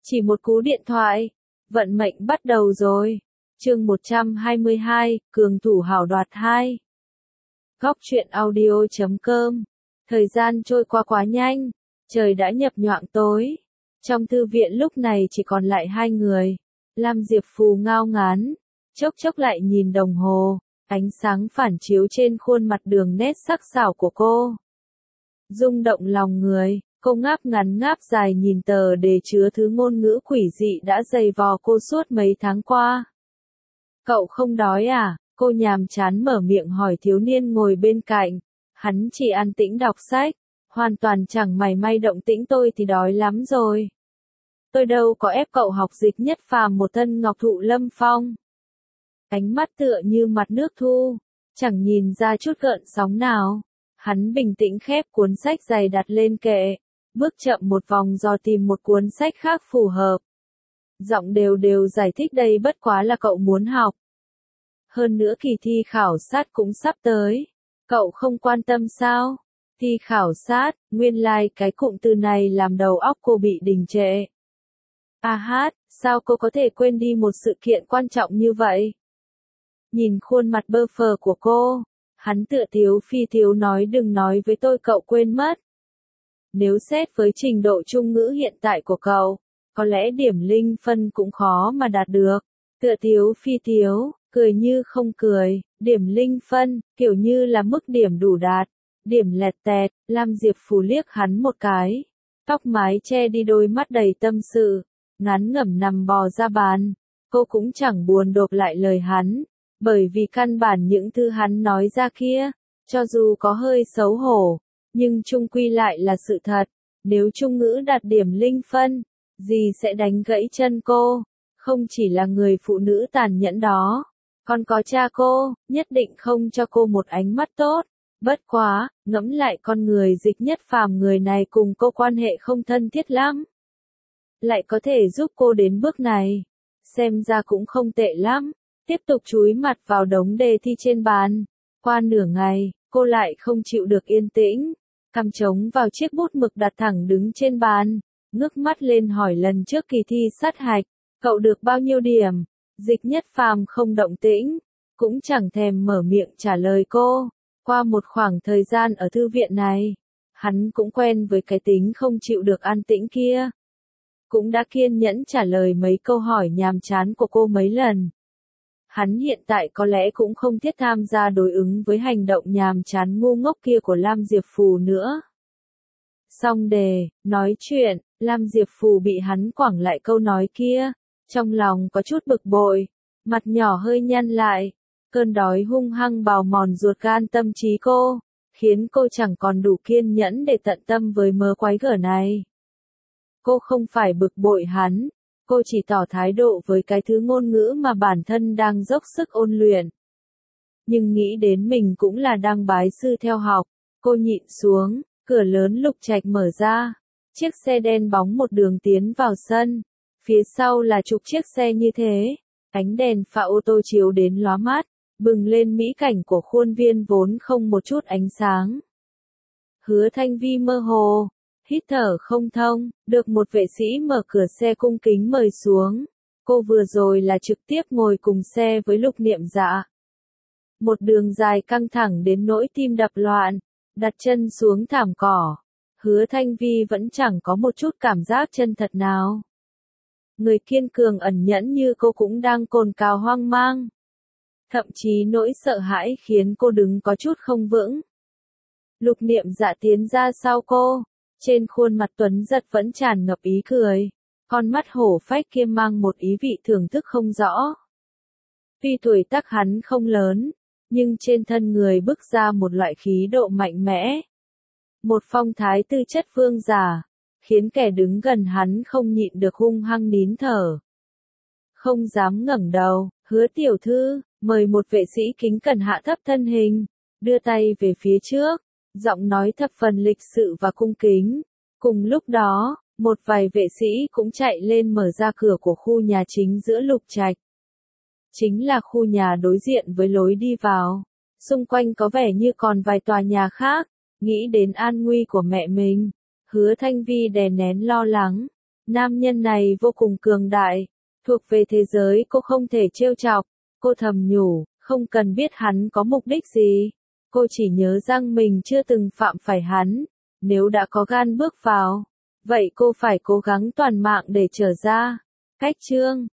Chỉ một cú điện thoại, vận mệnh bắt đầu rồi. Chương 122, Cường thủ hảo đoạt 2. Góc truyện audio.com. Thời gian trôi qua quá nhanh, trời đã nhập nhoạng tối. Trong thư viện lúc này chỉ còn lại hai người. Lam Diệp Phù ngao ngán, chốc chốc lại nhìn đồng hồ, ánh sáng phản chiếu trên khuôn mặt đường nét sắc sảo của cô. Rung động lòng người, cô ngáp ngắn ngáp dài nhìn tờ đề chứa thứ ngôn ngữ quỷ dị đã dày vò cô suốt mấy tháng qua. Cậu không đói à? Cô nhàm chán mở miệng hỏi thiếu niên ngồi bên cạnh. Hắn chỉ an tĩnh đọc sách, hoàn toàn chẳng mảy may động tĩnh. Tôi thì đói lắm rồi. Tôi đâu có ép cậu học Dịch Nhất Phàm một thân ngọc thụ lâm phong. Ánh mắt tựa như mặt nước thu, chẳng nhìn ra chút gợn sóng nào. Hắn bình tĩnh khép cuốn sách dày đặt lên kệ, bước chậm một vòng dò tìm một cuốn sách khác phù hợp. Giọng đều đều giải thích đây bất quá là cậu muốn học. Hơn nữa kỳ thi khảo sát cũng sắp tới. Cậu không quan tâm sao? Thi khảo sát, nguyên lai cái cụm từ này làm đầu óc cô bị đình trệ. À hát, sao cô có thể quên đi một sự kiện quan trọng như vậy? Nhìn khuôn mặt bơ phờ của cô, hắn tựa thiếu phi thiếu nói đừng nói với tôi cậu quên mất. Nếu xét với trình độ trung ngữ hiện tại của cậu, có lẽ điểm linh phân cũng khó mà đạt được. Tựa thiếu phi thiếu, cười như không cười, điểm linh phân, kiểu như là mức điểm đủ đạt. Điểm lẹt tẹt, Lam Diệp Phù liếc hắn một cái. Tóc mái che đi đôi mắt đầy tâm sự, ngắn ngẩm nằm bò ra bàn. Cô cũng chẳng buồn đột lại lời hắn, bởi vì căn bản những thứ hắn nói ra kia, cho dù có hơi xấu hổ, nhưng chung quy lại là sự thật. Nếu trung ngữ đạt điểm linh phân, gì sẽ đánh gãy chân cô? Không chỉ là người phụ nữ tàn nhẫn đó, còn có cha cô, nhất định không cho cô một ánh mắt tốt. Bất quá, ngẫm lại con người Dịch Nhất Phàm người này cùng cô quan hệ không thân thiết lắm. Lại có thể giúp cô đến bước này. Xem ra cũng không tệ lắm. Tiếp tục chúi mặt vào đống đề thi trên bàn. Qua nửa ngày, cô lại không chịu được yên tĩnh. Cằm trống vào chiếc bút mực đặt thẳng đứng trên bàn. Ngước mắt lên hỏi lần trước kỳ thi sát hạch. Cậu được bao nhiêu điểm? Dịch Nhất Phàm không động tĩnh. Cũng chẳng thèm mở miệng trả lời cô. Qua một khoảng thời gian ở thư viện này, hắn cũng quen với cái tính không chịu được an tĩnh kia. Cũng đã kiên nhẫn trả lời mấy câu hỏi nhàm chán của cô mấy lần. Hắn hiện tại có lẽ cũng không thiết tham gia đối ứng với hành động nhàm chán ngu ngốc kia của Lam Diệp Phù nữa. Xong đề, nói chuyện, Lam Diệp Phù bị hắn quẳng lại câu nói kia, trong lòng có chút bực bội, mặt nhỏ hơi nhăn lại. Cơn đói hung hăng bào mòn ruột gan tâm trí cô, khiến cô chẳng còn đủ kiên nhẫn để tận tâm với mớ quái gở này. Cô không phải bực bội hắn, cô chỉ tỏ thái độ với cái thứ ngôn ngữ mà bản thân đang dốc sức ôn luyện. Nhưng nghĩ đến mình cũng là đang bái sư theo học, cô nhịn xuống, cửa lớn lục trạch mở ra. Chiếc xe đen bóng một đường tiến vào sân, phía sau là chục chiếc xe như thế, ánh đèn pha ô tô chiếu đến lóa mắt. Bừng lên mỹ cảnh của khuôn viên vốn không một chút ánh sáng. Hứa Thanh Vi mơ hồ, hít thở không thông, được một vệ sĩ mở cửa xe cung kính mời xuống. Cô vừa rồi là trực tiếp ngồi cùng xe với Lục Niệm Dạ. Một đường dài căng thẳng đến nỗi tim đập loạn, đặt chân xuống thảm cỏ. Hứa Thanh Vi vẫn chẳng có một chút cảm giác chân thật nào. Người kiên cường ẩn nhẫn như cô cũng đang cồn cào hoang mang. Thậm chí nỗi sợ hãi khiến cô đứng có chút không vững. Lục Niệm Dạ tiến ra sau cô, trên khuôn mặt tuấn giật vẫn tràn ngập ý cười, con mắt hổ phách kia mang một ý vị thưởng thức không rõ. Tuy tuổi tác hắn không lớn, nhưng trên thân người bức ra một loại khí độ mạnh mẽ. Một phong thái tư chất vương giả, khiến kẻ đứng gần hắn không nhịn được hung hăng nín thở. Không dám ngẩng đầu, Hứa tiểu thư, mời. Một vệ sĩ kính cẩn hạ thấp thân hình, đưa tay về phía trước, giọng nói thập phần lịch sự và cung kính. Cùng lúc đó, một vài vệ sĩ cũng chạy lên mở ra cửa của khu nhà chính giữa lục trạch. Chính là khu nhà đối diện với lối đi vào. Xung quanh có vẻ như còn vài tòa nhà khác, nghĩ đến an nguy của mẹ mình. Hứa Thanh Vi đè nén lo lắng, Nam nhân này vô cùng cường đại, thuộc về thế giới cô không thể trêu chọc. Cô thầm nhủ, không cần biết hắn có mục đích gì. Cô chỉ nhớ rằng mình chưa từng phạm phải hắn. Nếu đã có gan bước vào, vậy cô phải cố gắng toàn mạng để trở ra. Cách chương